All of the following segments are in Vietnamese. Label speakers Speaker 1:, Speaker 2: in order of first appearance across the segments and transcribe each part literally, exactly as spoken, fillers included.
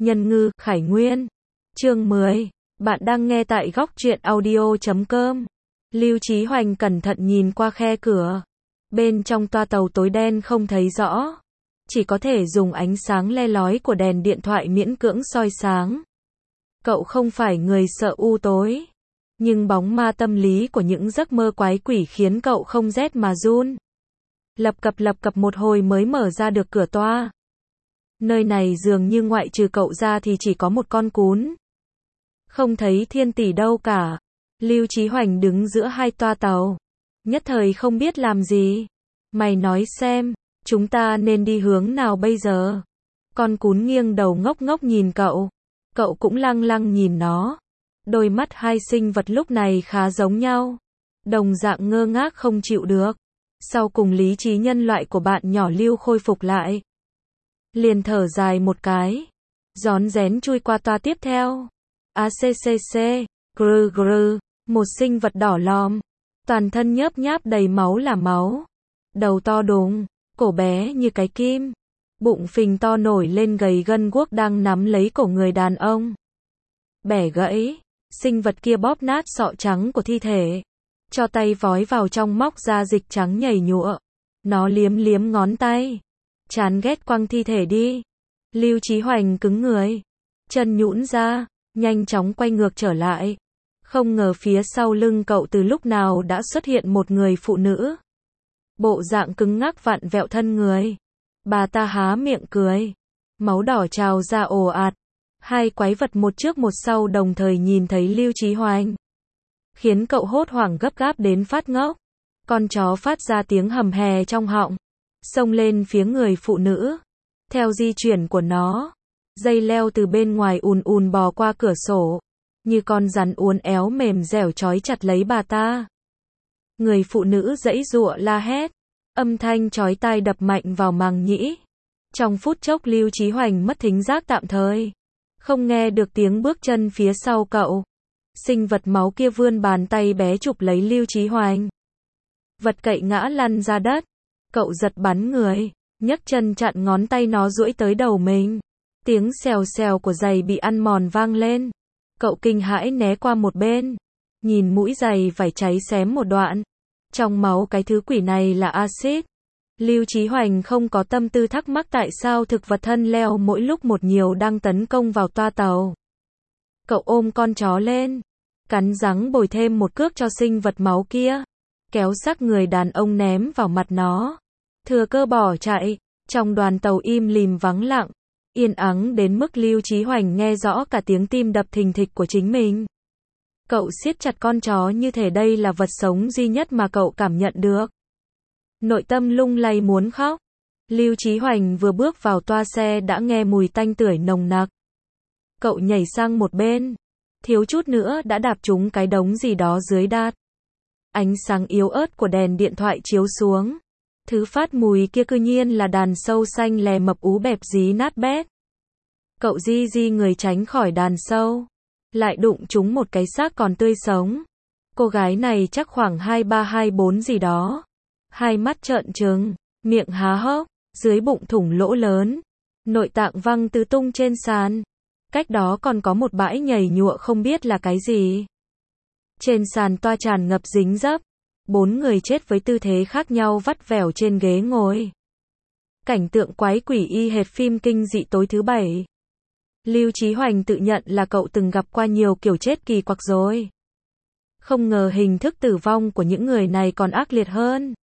Speaker 1: Nhân ngư, Khải Nguyên. Chương mười. Bạn đang nghe tại góc truyện audio chấm com. Lưu Chí Hoành cẩn thận nhìn qua khe cửa. Bên trong toa tàu tối đen không thấy rõ. Chỉ có thể dùng ánh sáng le lói của đèn điện thoại miễn cưỡng soi sáng. Cậu không phải người sợ u tối. Nhưng bóng ma tâm lý của những giấc mơ quái quỷ khiến cậu không rét mà run. Lập cập lập cập một hồi mới mở ra được cửa toa. Nơi này dường như ngoại trừ cậu ra thì chỉ có một con cún. Không thấy Thiên Tỷ đâu cả. Lưu Chí Hoành đứng giữa hai toa tàu. Nhất thời không biết làm gì. Mày nói xem, chúng ta nên đi hướng nào bây giờ? Con cún nghiêng đầu ngốc ngốc nhìn cậu. Cậu cũng lăng lăng nhìn nó. Đôi mắt hai sinh vật lúc này khá giống nhau. Đồng dạng ngơ ngác không chịu được. Sau cùng lý trí nhân loại của bạn nhỏ Lưu khôi phục lại. Liền thở dài một cái. Rón rén chui qua toa tiếp theo. a xê xê xê, grư grư, một sinh vật đỏ lòm. Toàn thân nhớp nháp đầy máu là máu. Đầu to đùng, cổ bé như cái kim. Bụng phình to nổi lên gầy gân guốc đang nắm lấy cổ người đàn ông. Bẻ gãy, sinh vật kia bóp nát sọ trắng của thi thể. Cho tay vói vào trong móc ra dịch trắng nhầy nhụa. Nó liếm liếm ngón tay. Chán ghét quăng thi thể đi. Lưu Chí Hoành cứng người. Chân nhũn ra, nhanh chóng quay ngược trở lại. Không ngờ phía sau lưng cậu từ lúc nào đã xuất hiện một người phụ nữ. Bộ dạng cứng ngắc vặn vẹo thân người. Bà ta há miệng cười. Máu đỏ trào ra ồ ạt. Hai quái vật một trước một sau đồng thời nhìn thấy Lưu Chí Hoành. Khiến cậu hốt hoảng gấp gáp đến phát ngốc. Con chó phát ra tiếng hầm hè trong họng. Xông lên phía người phụ nữ. Theo di chuyển của nó, dây leo từ bên ngoài ùn ùn bò qua cửa sổ. Như con rắn uốn éo mềm dẻo trói chặt lấy bà ta. Người phụ nữ giãy giụa la hét. Âm thanh chói tai đập mạnh vào màng nhĩ. Trong phút chốc Lưu Chí Hoành mất thính giác tạm thời. Không nghe được tiếng bước chân phía sau cậu. Sinh vật máu kia vươn bàn tay bé chụp lấy Lưu Chí Hoành. Vật cậy ngã lăn ra đất. Cậu giật bắn người, nhấc chân chặn ngón tay nó duỗi tới đầu mình. Tiếng xèo xèo của giày bị ăn mòn vang lên. Cậu kinh hãi né qua một bên. Nhìn mũi giày phải cháy xém một đoạn. Trong máu cái thứ quỷ này là axit. Lưu Chí Hoành không có tâm tư thắc mắc tại sao thực vật thân leo mỗi lúc một nhiều đang tấn công vào toa tàu. Cậu ôm con chó lên. Cắn răng bồi thêm một cước cho sinh vật máu kia. Kéo xác người đàn ông ném vào mặt nó. Thừa cơ bỏ chạy. Trong đoàn tàu im lìm vắng lặng. Yên ắng đến mức Lưu Chí Hoành nghe rõ cả tiếng tim đập thình thịch của chính mình. Cậu siết chặt con chó như thể đây là vật sống duy nhất mà cậu cảm nhận được. Nội tâm lung lay muốn khóc. Lưu Chí Hoành vừa bước vào toa xe đã nghe mùi tanh tưởi nồng nặc. Cậu nhảy sang một bên. Thiếu chút nữa đã đạp trúng cái đống gì đó dưới đát. Ánh sáng yếu ớt của đèn điện thoại chiếu xuống. Thứ phát mùi kia cư nhiên là đàn sâu xanh lè mập ú bẹp dí nát bét. Cậu di di người tránh khỏi đàn sâu. Lại đụng trúng một cái xác còn tươi sống. Cô gái này chắc khoảng hai ba hai bốn gì đó. Hai mắt trợn trừng, miệng há hốc, dưới bụng thủng lỗ lớn. Nội tạng văng tứ tung trên sàn. Cách đó còn có một bãi nhầy nhụa không biết là cái gì. Trên sàn toa tràn ngập dính dấp. Bốn người chết với tư thế khác nhau vắt vẻo trên ghế ngồi. Cảnh tượng quái quỷ y hệt phim kinh dị tối thứ bảy. Lưu Chí Hoành tự nhận là cậu từng gặp qua nhiều kiểu chết kỳ quặc rồi. Không ngờ hình thức tử vong của những người này còn ác liệt hơn.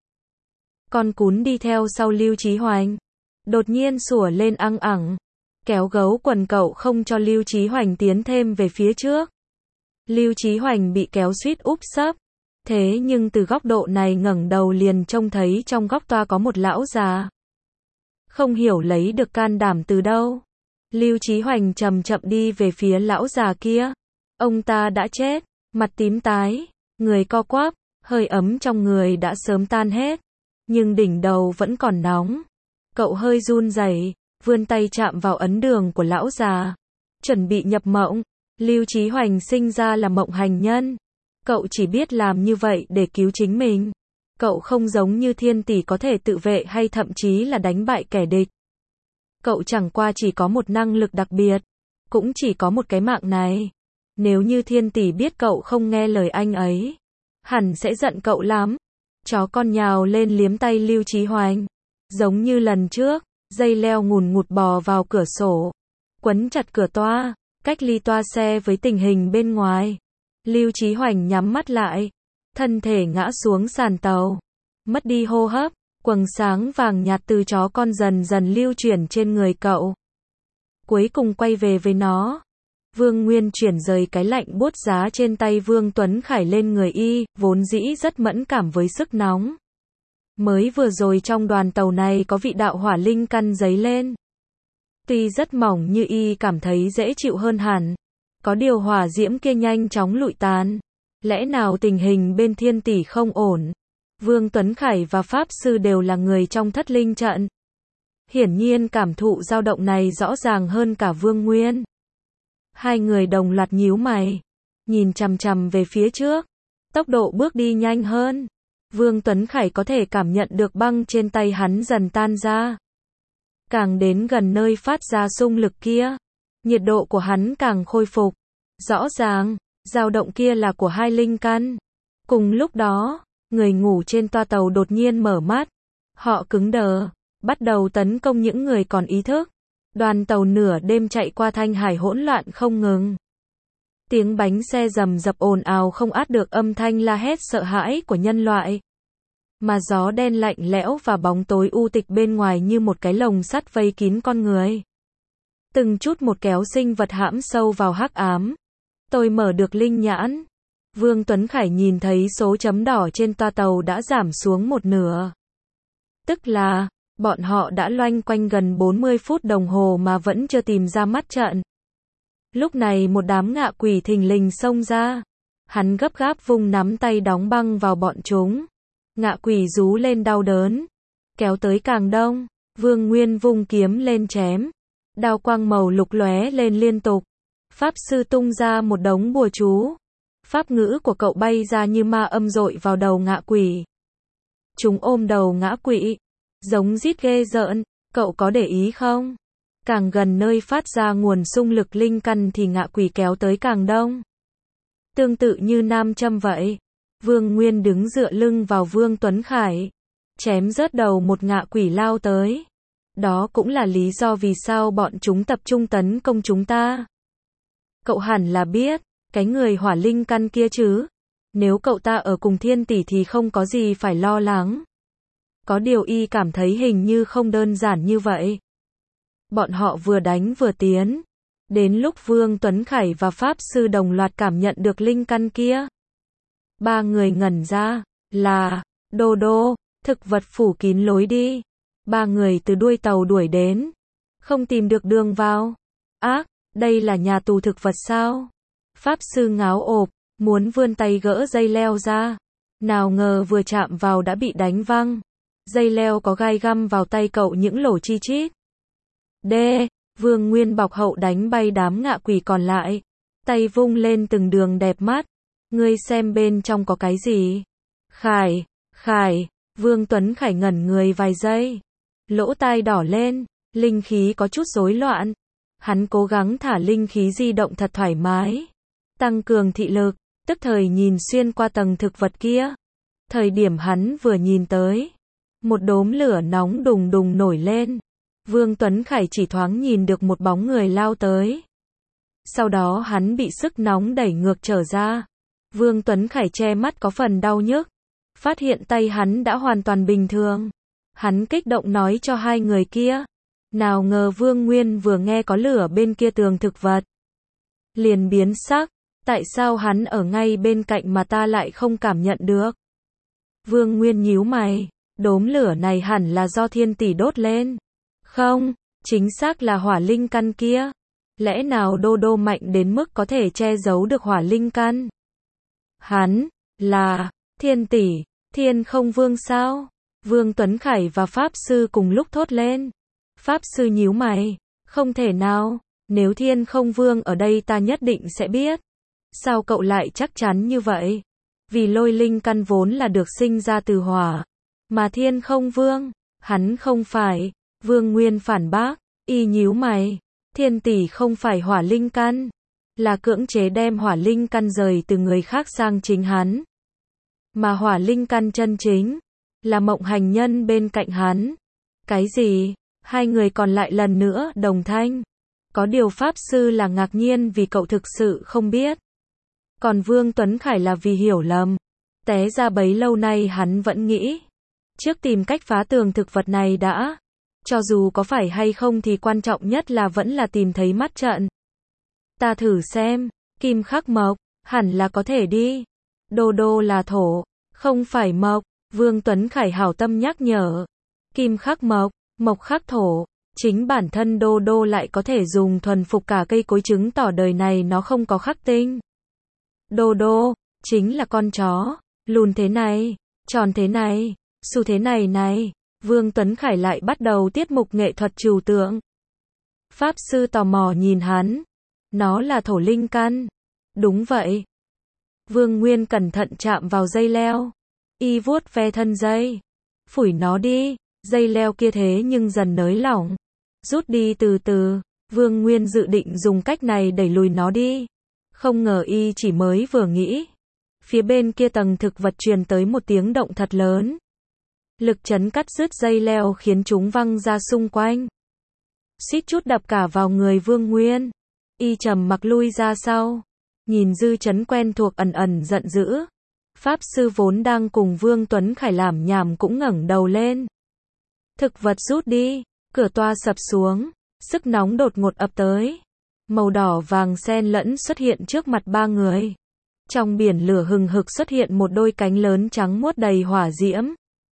Speaker 1: Con cún đi theo sau Lưu Chí Hoành. Đột nhiên sủa lên ăng ẳng. Kéo gấu quần cậu không cho Lưu Chí Hoành tiến thêm về phía trước. Lưu Chí Hoành bị kéo suýt úp sấp. Thế nhưng từ góc độ này ngẩng đầu liền trông thấy trong góc toa có một lão già. Không hiểu lấy được can đảm từ đâu. Lưu Chí Hoành chậm chậm đi về phía lão già kia. Ông ta đã chết, mặt tím tái, người co quắp, hơi ấm trong người đã sớm tan hết. Nhưng đỉnh đầu vẫn còn nóng. Cậu hơi run rẩy, vươn tay chạm vào ấn đường của lão già. Chuẩn bị nhập mộng. Lưu Chí Hoành sinh ra là mộng hành nhân. Cậu chỉ biết làm như vậy để cứu chính mình. Cậu không giống như Thiên Tỷ có thể tự vệ hay thậm chí là đánh bại kẻ địch. Cậu chẳng qua chỉ có một năng lực đặc biệt. cũng chỉ có một cái mạng này. Nếu như thiên tỷ biết cậu không nghe lời anh ấy, hẳn sẽ giận cậu lắm. Chó con nhào lên liếm tay Lưu Chí Hoành. Giống như lần trước, dây leo ngùn ngụt bò vào cửa sổ, quấn chặt cửa toa, cách ly toa xe với tình hình bên ngoài. Lưu Chí Hoành nhắm mắt lại, thân thể ngã xuống sàn tàu, mất đi hô hấp, quầng sáng vàng nhạt từ chó con dần dần lưu chuyển trên người cậu. Cuối cùng quay về với nó. Vương Nguyên chuyển rời cái lạnh buốt giá trên tay Vương Tuấn Khải lên người y, vốn dĩ rất mẫn cảm với sức nóng. Mới vừa rồi trong đoàn tàu này có vị đạo hỏa linh căn dấy lên. Tuy rất mỏng như y cảm thấy dễ chịu hơn hẳn. Có điều hỏa diễm kia nhanh chóng lụi tàn. Lẽ nào tình hình bên thiên tỷ không ổn? Vương Tuấn Khải và Pháp Sư đều là người trong thất linh trận. Hiển nhiên cảm thụ dao động này rõ ràng hơn cả Vương Nguyên. Hai người đồng loạt nhíu mày, nhìn chằm chằm về phía trước. Tốc độ bước đi nhanh hơn. Vương Tuấn Khải có thể cảm nhận được băng trên tay hắn dần tan ra. Càng đến gần nơi phát ra xung lực kia, nhiệt độ của hắn càng khôi phục. Rõ ràng, dao động kia là của hai linh căn. Cùng lúc đó, người ngủ trên toa tàu đột nhiên mở mắt. Họ cứng đờ, bắt đầu tấn công những người còn ý thức. Đoàn tàu nửa đêm chạy qua Thanh Hải hỗn loạn không ngừng. Tiếng bánh xe rầm rập ồn ào không át được âm thanh la hét sợ hãi của nhân loại. Mà gió đen lạnh lẽo và bóng tối u tịch bên ngoài như một cái lồng sắt vây kín con người. Từng chút một kéo sinh vật hãm sâu vào hắc ám. Tôi mở được linh nhãn. Vương Tuấn Khải nhìn thấy số chấm đỏ trên toa tàu đã giảm xuống một nửa. Tức là, bọn họ đã loanh quanh gần bốn mươi phút đồng hồ mà vẫn chưa tìm ra mắt trận. Lúc này một đám ngạ quỷ thình lình xông ra. Hắn gấp gáp vung nắm tay đóng băng vào bọn chúng. Ngạ quỷ rú lên đau đớn. Kéo tới càng đông. Vương Nguyên vung kiếm lên chém. Đao quang màu lục lóe lên liên tục. Pháp Sư tung ra một đống bùa chú. Pháp ngữ của cậu bay ra như ma âm dội vào đầu ngạ quỷ. Chúng ôm đầu ngã quỷ. Giống rít ghê rợn. Cậu có để ý không? Càng gần nơi phát ra nguồn xung lực linh căn thì ngạ quỷ kéo tới càng đông. Tương tự như nam châm vậy. Vương Nguyên đứng dựa lưng vào Vương Tuấn Khải. Chém rớt đầu một ngạ quỷ lao tới. Đó cũng là lý do vì sao bọn chúng tập trung tấn công chúng ta. Cậu hẳn là biết, cái người hỏa linh căn kia chứ. Nếu cậu ta ở cùng thiên tỷ thì không có gì phải lo lắng. Có điều y cảm thấy hình như không đơn giản như vậy. Bọn họ vừa đánh vừa tiến. Đến lúc Vương Tuấn Khải và Pháp Sư đồng loạt cảm nhận được linh căn kia. Ba người ngẩn ra, là, Đô Đô, thực vật phủ kín lối đi. Ba người từ đuôi tàu đuổi đến. Không tìm được đường vào. Ác, đây là nhà tù thực vật sao? Pháp Sư ngáo ộp, muốn vươn tay gỡ dây leo ra. Nào ngờ vừa chạm vào đã bị đánh văng. Dây leo có gai găm vào tay cậu những lỗ chi chít. Đê, Vương Nguyên bọc hậu đánh bay đám ngạ quỷ còn lại. Tay vung lên từng đường đẹp mắt. Ngươi xem bên trong có cái gì? Khải, Khải, Vương Tuấn Khải ngẩn người vài giây. Lỗ tai đỏ lên, linh khí có chút rối loạn. Hắn cố gắng thả linh khí di động thật thoải mái. Tăng cường thị lực, tức thời nhìn xuyên qua tầng thực vật kia. Thời điểm hắn vừa nhìn tới, một đốm lửa nóng đùng đùng nổi lên. Vương Tuấn Khải chỉ thoáng nhìn được một bóng người lao tới. Sau đó hắn bị sức nóng đẩy ngược trở ra. Vương Tuấn Khải che mắt có phần đau nhức. Phát hiện tay hắn đã hoàn toàn bình thường. Hắn kích động nói cho hai người kia. Nào ngờ Vương Nguyên vừa nghe có lửa bên kia tường thực vật. Liền biến sắc. Tại sao hắn ở ngay bên cạnh mà ta lại không cảm nhận được? Vương Nguyên nhíu mày. Đốm lửa này hẳn là do thiên tỷ đốt lên. Không, chính xác là hỏa linh căn kia. Lẽ nào Đô Đô mạnh đến mức có thể che giấu được hỏa linh căn? Hắn, là, thiên tỷ, Thiên Không Vương sao? Vương Tuấn Khải và Pháp Sư cùng lúc thốt lên. Pháp Sư nhíu mày, không thể nào, nếu Thiên Không Vương ở đây ta nhất định sẽ biết. Sao cậu lại chắc chắn như vậy? Vì lôi linh căn vốn là được sinh ra từ hỏa. Mà Thiên Không Vương, hắn không phải. Vương Nguyên phản bác, y nhíu mày. Thiên tỷ không phải hỏa linh căn, là cưỡng chế đem hỏa linh căn rời từ người khác sang chính hắn. Mà hỏa linh căn chân chính, là mộng hành nhân bên cạnh hắn. Cái gì? Hai người còn lại lần nữa đồng thanh. Có điều Pháp Sư là ngạc nhiên vì cậu thực sự không biết. Còn Vương Tuấn Khải là vì hiểu lầm. Té ra bấy lâu nay hắn vẫn nghĩ. Trước tìm cách phá tường thực vật này đã. Cho dù có phải hay không thì quan trọng nhất là vẫn là tìm thấy mắt trận. Ta thử xem, kim khắc mộc, hẳn là có thể đi. Đô đô là thổ, không phải mộc. Vương Tuấn Khải hảo tâm nhắc nhở. Kim khắc mộc, mộc khắc thổ. Chính bản thân đô đô lại có thể dùng thuần phục cả cây cối chứng tỏ đời này nó không có khắc tinh. Đô đô, chính là con chó, lùn thế này, tròn thế này, xù thế này này. Vương Tuấn Khải lại bắt đầu tiết mục nghệ thuật trừu tượng. Pháp Sư tò mò nhìn hắn. Nó là thổ linh căn. Đúng vậy. Vương Nguyên cẩn thận chạm vào dây leo. Y vuốt ve thân dây. Phủi nó đi. Dây leo kia thế nhưng dần nới lỏng. Rút đi từ từ. Vương Nguyên dự định dùng cách này đẩy lùi nó đi. Không ngờ y chỉ mới vừa nghĩ. Phía bên kia tầng thực vật truyền tới một tiếng động thật lớn. Lực chấn cắt đứt dây leo khiến chúng văng ra xung quanh. Suýt chút đập cả vào người Vương Nguyên. Y trầm mặc lui ra sau. Nhìn dư chấn quen thuộc ẩn ẩn giận dữ. Pháp Sư vốn đang cùng Vương Tuấn Khải làm nhảm cũng ngẩng đầu lên. Thực vật rút đi. Cửa toa sập xuống. Sức nóng đột ngột ập tới. Màu đỏ vàng xen lẫn xuất hiện trước mặt ba người. Trong biển lửa hừng hực xuất hiện một đôi cánh lớn trắng muốt đầy hỏa diễm.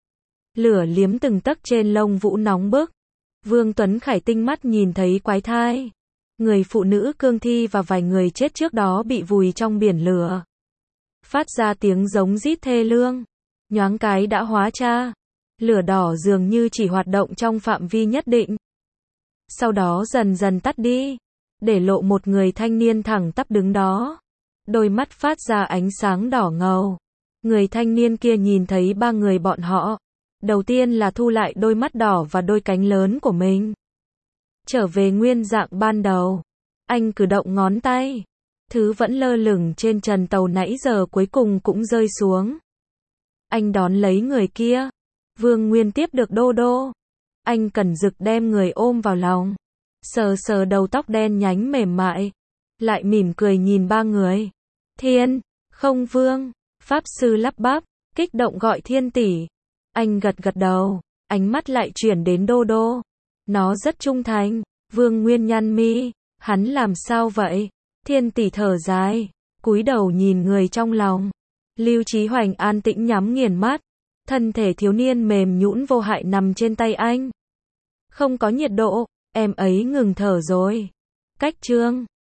Speaker 1: Lửa liếm từng tấc trên lông vũ nóng bức. Vương Tuấn Khải tinh mắt nhìn thấy quái thai. Người phụ nữ cương thi và vài người chết trước đó bị vùi trong biển lửa. Phát ra tiếng giống rít thê lương. Nhoáng cái đã hóa cha. Lửa đỏ dường như chỉ hoạt động trong phạm vi nhất định. Sau đó dần dần tắt đi. Để lộ một người thanh niên thẳng tắp đứng đó. Đôi mắt phát ra ánh sáng đỏ ngầu. Người thanh niên kia nhìn thấy ba người bọn họ. Đầu tiên là thu lại đôi mắt đỏ và đôi cánh lớn của mình. Trở về nguyên dạng ban đầu. Anh cử động ngón tay. Thứ vẫn lơ lửng trên trần tàu nãy giờ cuối cùng cũng rơi xuống. Anh đón lấy người kia. Vương Nguyên tiếp được đô đô. Anh cẩn rực đem người ôm vào lòng. Sờ sờ đầu tóc đen nhánh mềm mại. Lại mỉm cười nhìn ba người. Thiên, không Vương. Pháp Sư lắp bắp, kích động gọi Thiên tỷ. Anh gật gật đầu, ánh mắt lại chuyển đến đô đô. Nó rất trung thành. Vương Nguyên nhăn mi, hắn làm sao vậy? Thiên tỷ thở dài, cúi đầu nhìn người trong lòng. Lưu Chí Hoành an tĩnh nhắm nghiền mắt. Thân thể thiếu niên mềm nhũn vô hại nằm trên tay anh. Không có nhiệt độ, em ấy ngừng thở rồi. Cách chương